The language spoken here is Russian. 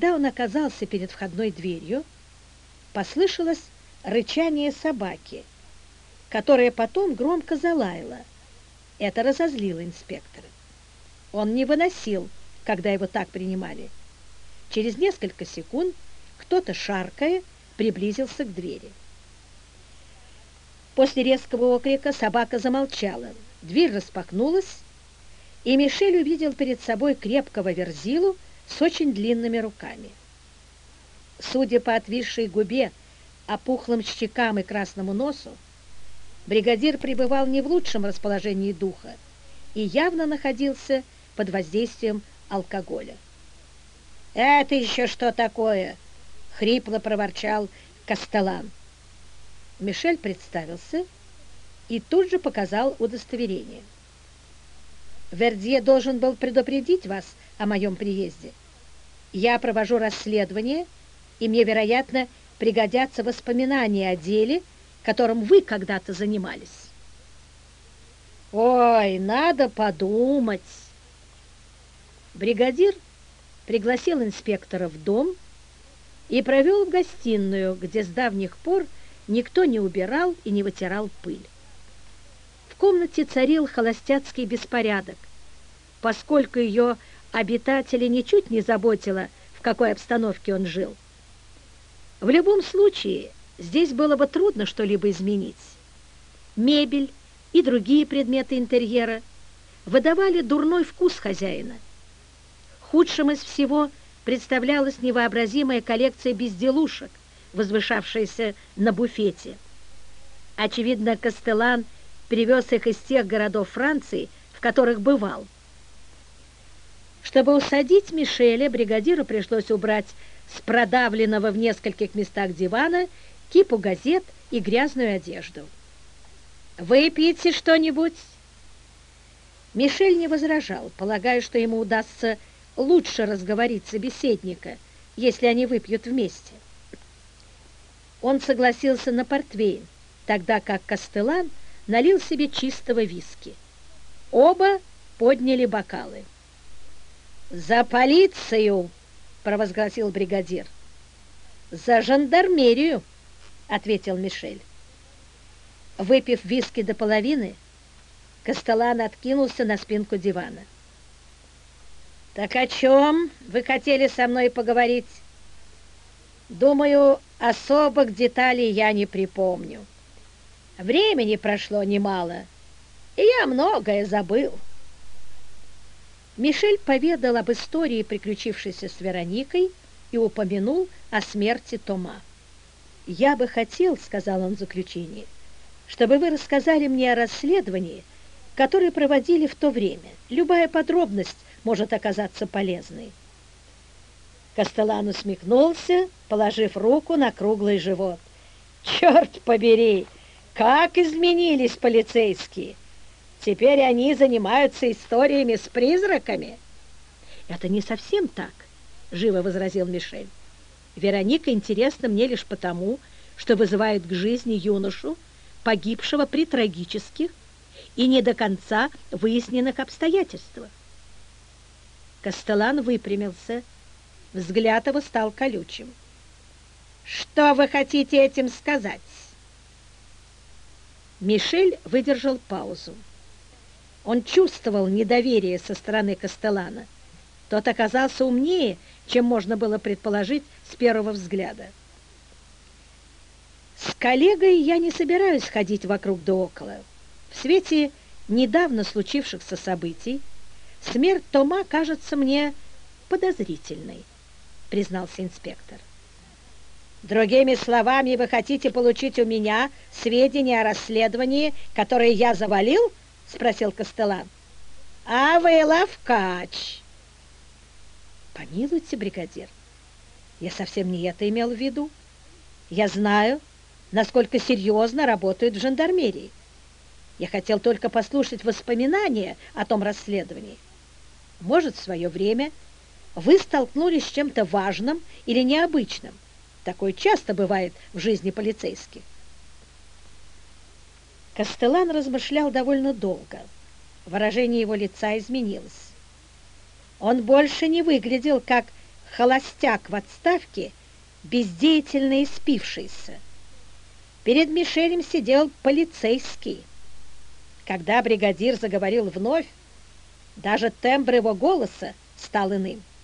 Когда он оказался перед входной дверью, послышалось рычание собаки, которая потом громко залаяла. Это разозлило инспектора. Он не выносил, когда его так принимали. Через несколько секунд кто-то, шаркая, приблизился к двери. После резкого окрика собака замолчала. Дверь распахнулась, и Мишель увидел перед собой крепкого верзилу с очень длинными руками. Судя по отвисшей губе, опухлым щекам и красному носу, бригадир пребывал не в лучшем расположении духа и явно находился под воздействием алкоголя. «Это еще что такое?» — хрипло проворчал Кастелан. Мишель представился и тут же показал удостоверение. «Вердье должен был предупредить вас о моем приезде. Я провожу расследование, и мне, вероятно, пригодятся воспоминания о деле, которым вы когда-то занимались». «Ой, надо подумать!» Бригадир пригласил инспектора в дом и провел в гостиную, где с давних пор никто не убирал и не вытирал пыль. В комнате царил холостяцкий беспорядок, поскольку ее обитателя ничуть не заботило, в какой обстановке он жил. В любом случае, здесь было бы трудно что-либо изменить. Мебель и другие предметы интерьера выдавали дурной вкус хозяина. Худшим из всего представлялась невообразимая коллекция безделушек, возвышавшаяся на буфете. Очевидно, Кастелан привез их из тех городов Франции, в которых бывал. Чтобы усадить Мишеля, бригадиру пришлось убрать с продавленного в нескольких местах дивана кипу газет и грязную одежду. «Выпьете что-нибудь?» Мишель не возражал, полагая, что ему удастся лучше разговорить собеседника, если они выпьют вместе. Он согласился на портвейн, тогда как Кастелан налил себе чистого виски. Оба подняли бокалы. «За полицию!» — провозгласил бригадир. «За жандармерию!» — ответил Мишель. Выпив виски до половины, Кастелан откинулся на спинку дивана. «Так о чем вы хотели со мной поговорить?» «Думаю, особых деталей я не припомню. Времени прошло немало, и я многое забыл». Мишель поведал об истории, приключившейся с Вероникой, и упомянул о смерти Тома. «Я бы хотел, — сказал он в заключении, — чтобы вы рассказали мне о расследовании, которое проводили в то время. Любая подробность может оказаться полезной». Кастелан усмехнулся, положив руку на круглый живот. «Черт побери! Как изменились полицейские! Теперь они занимаются историями с призраками!» «Это не совсем так», — живо возразил Мишель. «Вероника интересна мне лишь потому, что вызывает к жизни юношу, погибшего при трагических и не до конца выясненных обстоятельствах». Кастелан выпрямился, взгляд его стал колючим. «Что вы хотите этим сказать?» Мишель выдержал паузу. Он чувствовал недоверие со стороны Кастелана. Тот оказался умнее, чем можно было предположить с первого взгляда. «С коллегой я не собираюсь ходить вокруг да около. В свете недавно случившихся событий смерть Тома кажется мне подозрительной», — признался инспектор. «Другими словами, вы хотите получить у меня сведения о расследовании, которое я завалил?» — спросил Кастелан. «А вы ловкач!» «Помилуйте, бригадир, я совсем не это имел в виду. Я знаю, насколько серьезно работают в жандармерии. Я хотел только послушать воспоминания о том расследовании. Может, в свое время вы столкнулись с чем-то важным или необычным. Такое часто бывает в жизни полицейских». Кастелан размышлял довольно долго. Выражение его лица изменилось. Он больше не выглядел как холостяк в отставке, бездеятельно и спившийся. Перед Мишелем сидел полицейский. Когда бригадир заговорил вновь, даже тембр его голоса стал иным.